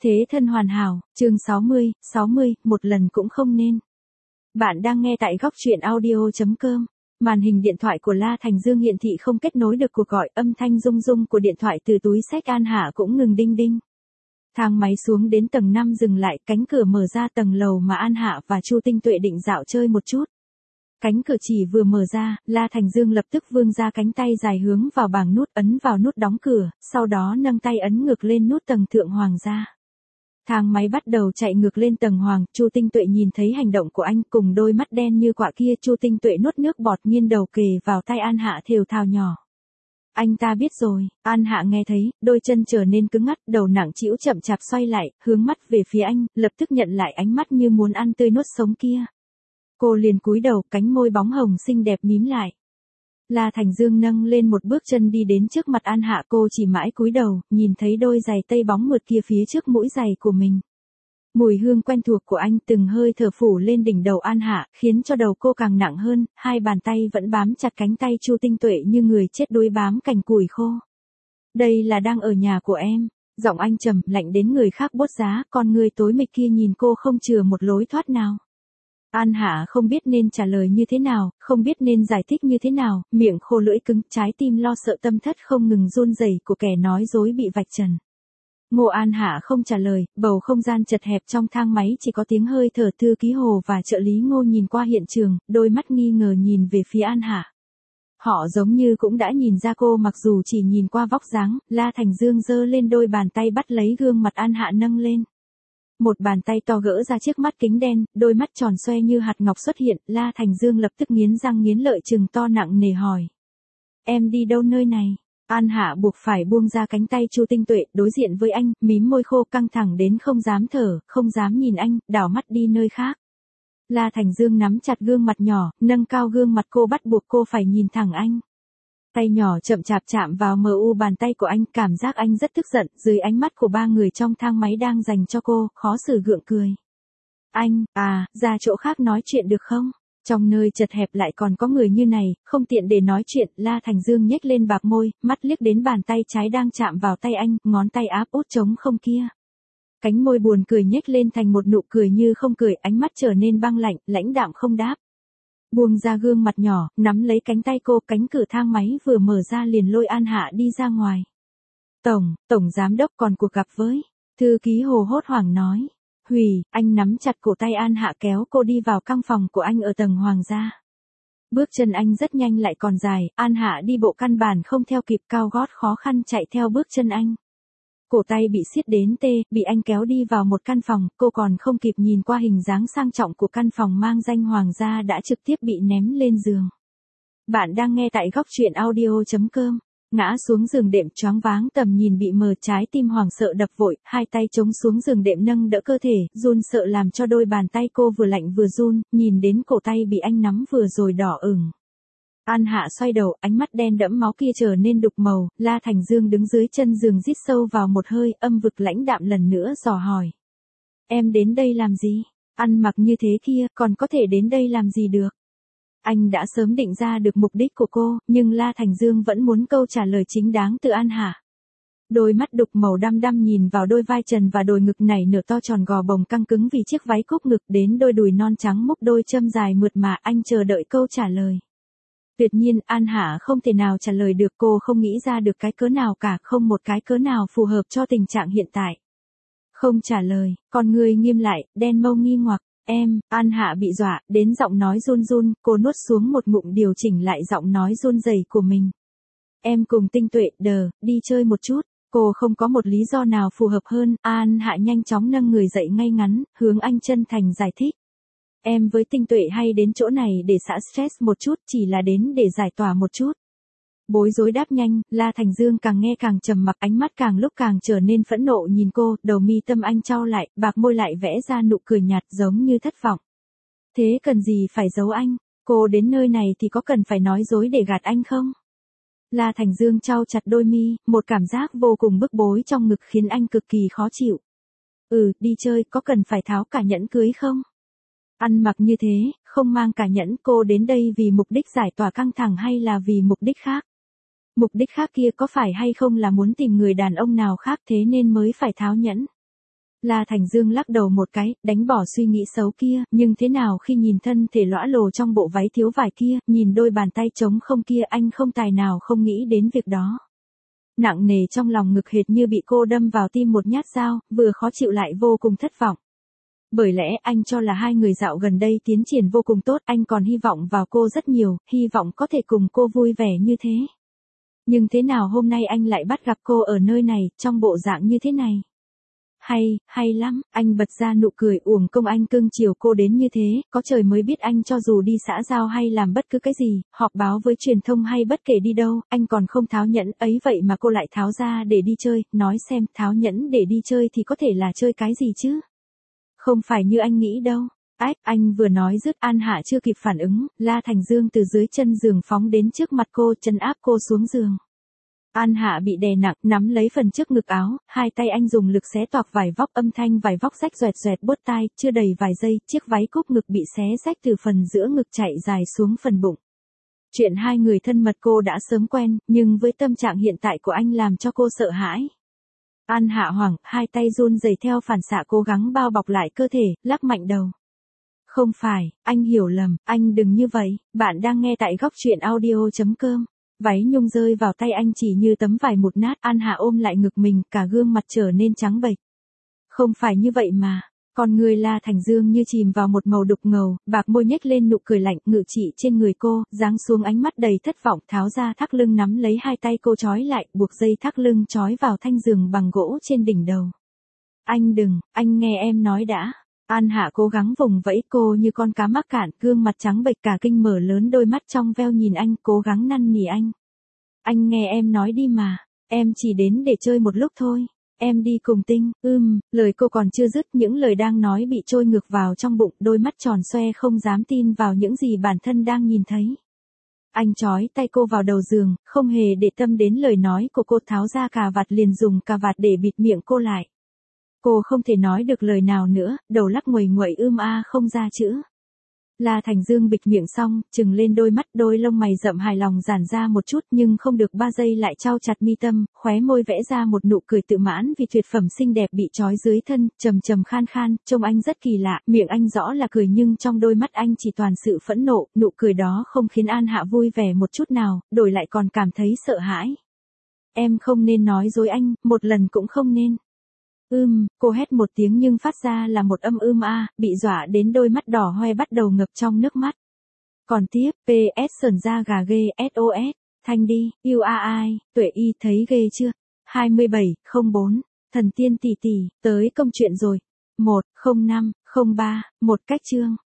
Thế thân hoàn hảo, chương 60, một lần cũng không nên. Bạn đang nghe tại góc truyện audio.com. Màn hình điện thoại của La Thành Dương hiển thị không kết nối được cuộc gọi, âm thanh rung rung của điện thoại từ túi xách An Hạ cũng ngừng đinh đinh. Thang máy xuống đến tầng 5 dừng lại, cánh cửa mở ra tầng lầu mà An Hạ và Chu Tinh Tuệ định dạo chơi một chút. Cánh cửa chỉ vừa mở ra, La Thành Dương lập tức vươn ra cánh tay dài hướng vào bảng nút, ấn vào nút đóng cửa, sau đó nâng tay ấn ngược lên nút tầng thượng hoàng ra. Thang máy bắt đầu chạy ngược lên tầng hoàng, Chu Tinh Tuệ nhìn thấy hành động của anh cùng đôi mắt đen như quạ kia, Chu Tinh Tuệ nuốt nước bọt nghiêng đầu kề vào tay An Hạ thều thào nhỏ. Anh ta biết rồi. An Hạ nghe thấy, đôi chân trở nên cứng ngắc, đầu nặng trĩu chậm chạp xoay lại, hướng mắt về phía anh, lập tức nhận lại ánh mắt như muốn ăn tươi nuốt sống kia. Cô liền cúi đầu, cánh môi bóng hồng xinh đẹp mím lại. La Thành Dương nâng lên một bước chân đi đến trước mặt An Hạ, cô chỉ mãi cúi đầu, nhìn thấy đôi giày tây bóng mượt kia phía trước mũi giày của mình. Mùi hương quen thuộc của anh từng hơi thở phủ lên đỉnh đầu An Hạ, khiến cho đầu cô càng nặng hơn, hai bàn tay vẫn bám chặt cánh tay Chu Tinh Tuệ như người chết đuối bám cành củi khô. Đây là đang ở nhà của em. Giọng anh trầm, lạnh đến người khác bốt giá, con người tối mịch kia nhìn cô không chừa một lối thoát nào. An Hạ không biết nên trả lời như thế nào, không biết nên giải thích như thế nào, miệng khô lưỡi cứng, trái tim lo sợ tâm thất không ngừng run rẩy của kẻ nói dối bị vạch trần. Ngô An Hạ không trả lời, bầu không gian chật hẹp trong thang máy chỉ có tiếng hơi thở thư ký Hồ và trợ lý Ngô nhìn qua hiện trường, đôi mắt nghi ngờ nhìn về phía An Hạ. Họ giống như cũng đã nhìn ra cô mặc dù chỉ nhìn qua vóc dáng, La Thành Dương giơ lên đôi bàn tay bắt lấy gương mặt An Hạ nâng lên. Một bàn tay to gỡ ra chiếc mắt kính đen, đôi mắt tròn xoe như hạt ngọc xuất hiện, La Thành Dương lập tức nghiến răng nghiến lợi trừng to nặng nề hỏi. Em đi đâu nơi này? An Hạ buộc phải buông ra cánh tay Chu Tinh Tuệ, đối diện với anh, mím môi khô căng thẳng đến không dám thở, không dám nhìn anh, đảo mắt đi nơi khác. La Thành Dương nắm chặt gương mặt nhỏ, nâng cao gương mặt cô bắt buộc cô phải nhìn thẳng anh. Tay nhỏ chậm chạp chạm vào mu bàn tay của anh, cảm giác anh rất tức giận, dưới ánh mắt của ba người trong thang máy đang dành cho cô, khó xử gượng cười. Anh, ra chỗ khác nói chuyện được không? Trong nơi chật hẹp lại còn có người như này, không tiện để nói chuyện, La Thành Dương nhếch lên bạc môi, mắt liếc đến bàn tay trái đang chạm vào tay anh, ngón tay áp út trống không kia. Cánh môi buồn cười nhếch lên thành một nụ cười như không cười, ánh mắt trở nên băng lạnh, lãnh đạm không đáp. Buông ra gương mặt nhỏ, nắm lấy cánh tay cô, cánh cửa thang máy vừa mở ra liền lôi An Hạ đi ra ngoài. Tổng giám đốc còn cuộc gặp với. Thư ký Hồ hốt hoảng nói. Hủy, anh nắm chặt cổ tay An Hạ kéo cô đi vào căn phòng của anh ở tầng hoàng gia. Bước chân anh rất nhanh lại còn dài, An Hạ đi bộ căn bản không theo kịp, cao gót khó khăn chạy theo bước chân anh. Cổ tay bị siết đến tê, bị anh kéo đi vào một căn phòng, cô còn không kịp nhìn qua hình dáng sang trọng của căn phòng mang danh hoàng gia đã trực tiếp bị ném lên giường. Bạn đang nghe tại góc truyện audio.com. Ngã xuống giường đệm choáng váng tầm nhìn bị mờ, trái tim hoảng sợ đập vội, hai tay chống xuống giường đệm nâng đỡ cơ thể, run sợ làm cho đôi bàn tay cô vừa lạnh vừa run, nhìn đến cổ tay bị anh nắm vừa rồi đỏ ửng. An Hạ xoay đầu, ánh mắt đen đẫm máu kia trở nên đục màu, La Thành Dương đứng dưới chân giường rít sâu vào một hơi, âm vực lãnh đạm lần nữa dò hỏi. Em đến đây làm gì? Ăn mặc như thế kia, còn có thể đến đây làm gì được? Anh đã sớm định ra được mục đích của cô, nhưng La Thành Dương vẫn muốn câu trả lời chính đáng từ An Hạ. Đôi mắt đục màu đăm đăm nhìn vào đôi vai trần và đôi ngực nảy nở to tròn gò bồng căng cứng vì chiếc váy cúc ngực đến đôi đùi non trắng múc đôi châm dài mượt mà, anh chờ đợi câu trả lời. Tuyệt nhiên, An Hạ không thể nào trả lời được, cô không nghĩ ra được cái cớ nào cả, không một cái cớ nào phù hợp cho tình trạng hiện tại. Không trả lời, con người nghiêm lại, đen mâu nghi ngoặc. An Hạ bị dọa, đến giọng nói run run, cô nuốt xuống một ngụm điều chỉnh lại giọng nói run rẩy của mình. Em cùng Tinh Tuệ, đi chơi một chút. Cô không có một lý do nào phù hợp hơn, An Hạ nhanh chóng nâng người dậy ngay ngắn, hướng anh chân thành giải thích. Em với Tinh Tuệ hay đến chỗ này để xả stress một chút, chỉ là đến để giải tỏa một chút. Bối rối đáp nhanh, La Thành Dương càng nghe càng trầm mặc, ánh mắt càng lúc càng trở nên phẫn nộ nhìn cô, đầu mi tâm anh chau lại, bạc môi lại vẽ ra nụ cười nhạt giống như thất vọng. Thế cần gì phải giấu anh? Cô đến nơi này thì có cần phải nói dối để gạt anh không? La Thành Dương chau chặt đôi mi, một cảm giác vô cùng bức bối trong ngực khiến anh cực kỳ khó chịu. Đi chơi, có cần phải tháo cả nhẫn cưới không? Ăn mặc như thế, không mang cả nhẫn, cô đến đây vì mục đích giải tỏa căng thẳng hay là vì mục đích khác? Mục đích khác kia có phải hay không là muốn tìm người đàn ông nào khác thế nên mới phải tháo nhẫn? La Thành Dương lắc đầu một cái, đánh bỏ suy nghĩ xấu kia, nhưng thế nào khi nhìn thân thể lõa lồ trong bộ váy thiếu vải kia, nhìn đôi bàn tay trống không kia, anh không tài nào không nghĩ đến việc đó. Nặng nề trong lòng ngực hệt như bị cô đâm vào tim một nhát dao, vừa khó chịu lại vô cùng thất vọng. Bởi lẽ anh cho là hai người dạo gần đây tiến triển vô cùng tốt, anh còn hy vọng vào cô rất nhiều, hy vọng có thể cùng cô vui vẻ như thế. Nhưng thế nào hôm nay anh lại bắt gặp cô ở nơi này, trong bộ dạng như thế này? Hay lắm, anh bật ra nụ cười uổng công anh cưng chiều cô đến như thế, có trời mới biết anh cho dù đi xã giao hay làm bất cứ cái gì, họp báo với truyền thông hay bất kể đi đâu, anh còn không tháo nhẫn ấy vậy mà cô lại tháo ra để đi chơi, nói xem tháo nhẫn để đi chơi thì có thể là chơi cái gì chứ? Không phải như anh nghĩ đâu. Ách, anh vừa nói dứt An Hạ chưa kịp phản ứng, La Thành Dương từ dưới chân giường phóng đến trước mặt cô, chân áp cô xuống giường. An Hạ bị đè nặng, nắm lấy phần trước ngực áo, hai tay anh dùng lực xé toạc vải vóc, âm thanh vải vóc rách xoẹt xoẹt buốt tai, chưa đầy vài giây, chiếc váy cúc ngực bị xé rách từ phần giữa ngực chạy dài xuống phần bụng. Chuyện hai người thân mật cô đã sớm quen, nhưng với tâm trạng hiện tại của anh làm cho cô sợ hãi. An Hạ hoảng, hai tay run rẩy theo phản xạ cố gắng bao bọc lại cơ thể, lắc mạnh đầu. Không phải, anh hiểu lầm, anh đừng như vậy, bạn đang nghe tại góc truyện audio.com. Váy nhung rơi vào tay anh chỉ như tấm vải mụn nát, An Hạ ôm lại ngực mình, cả gương mặt trở nên trắng bệch. Không phải như vậy mà. Con người La Thành Dương như chìm vào một màu đục ngầu, bạc môi nhếch lên nụ cười lạnh, ngự trị trên người cô, giáng xuống ánh mắt đầy thất vọng, tháo ra thắt lưng nắm lấy hai tay cô trói lại, buộc dây thắt lưng trói vào thanh giường bằng gỗ trên đỉnh đầu. Anh đừng, anh nghe em nói đã. An Hạ cố gắng vùng vẫy, cô như con cá mắc cạn, gương mặt trắng bệch cả kinh mở lớn đôi mắt trong veo nhìn anh, cố gắng năn nỉ anh. Anh nghe em nói đi mà, em chỉ đến để chơi một lúc thôi. Em đi cùng Tinh, lời cô còn chưa dứt, những lời đang nói bị trôi ngược vào trong bụng, đôi mắt tròn xoe không dám tin vào những gì bản thân đang nhìn thấy. Anh trói tay cô vào đầu giường, không hề để tâm đến lời nói của cô, tháo ra cà vạt liền dùng cà vạt để bịt miệng cô lại. Cô không thể nói được lời nào nữa, đầu lắc nguầy nguậy không ra chữ. La Thành Dương bịt miệng xong, trừng lên đôi mắt, đôi lông mày rậm hài lòng giãn ra một chút nhưng không được 3 giây lại trao chặt mi tâm, khóe môi vẽ ra một nụ cười tự mãn vì tuyệt phẩm xinh đẹp bị trói dưới thân, trầm trầm khan khan, trông anh rất kỳ lạ, miệng anh rõ là cười nhưng trong đôi mắt anh chỉ toàn sự phẫn nộ, nụ cười đó không khiến An Hạ vui vẻ một chút nào, đổi lại còn cảm thấy sợ hãi. Em không nên nói dối anh, một lần cũng không nên. Cô hét một tiếng nhưng phát ra là một âm bị dọa đến đôi mắt đỏ hoe bắt đầu ngập trong nước mắt. Còn tiếp, PS sờn da gà ghê, SOS, Thanh đi, yêu ai, Tuệ Y thấy ghê chưa? 2704, thần tiên tỷ tỷ, tới công chuyện rồi. 10503, một cách chương.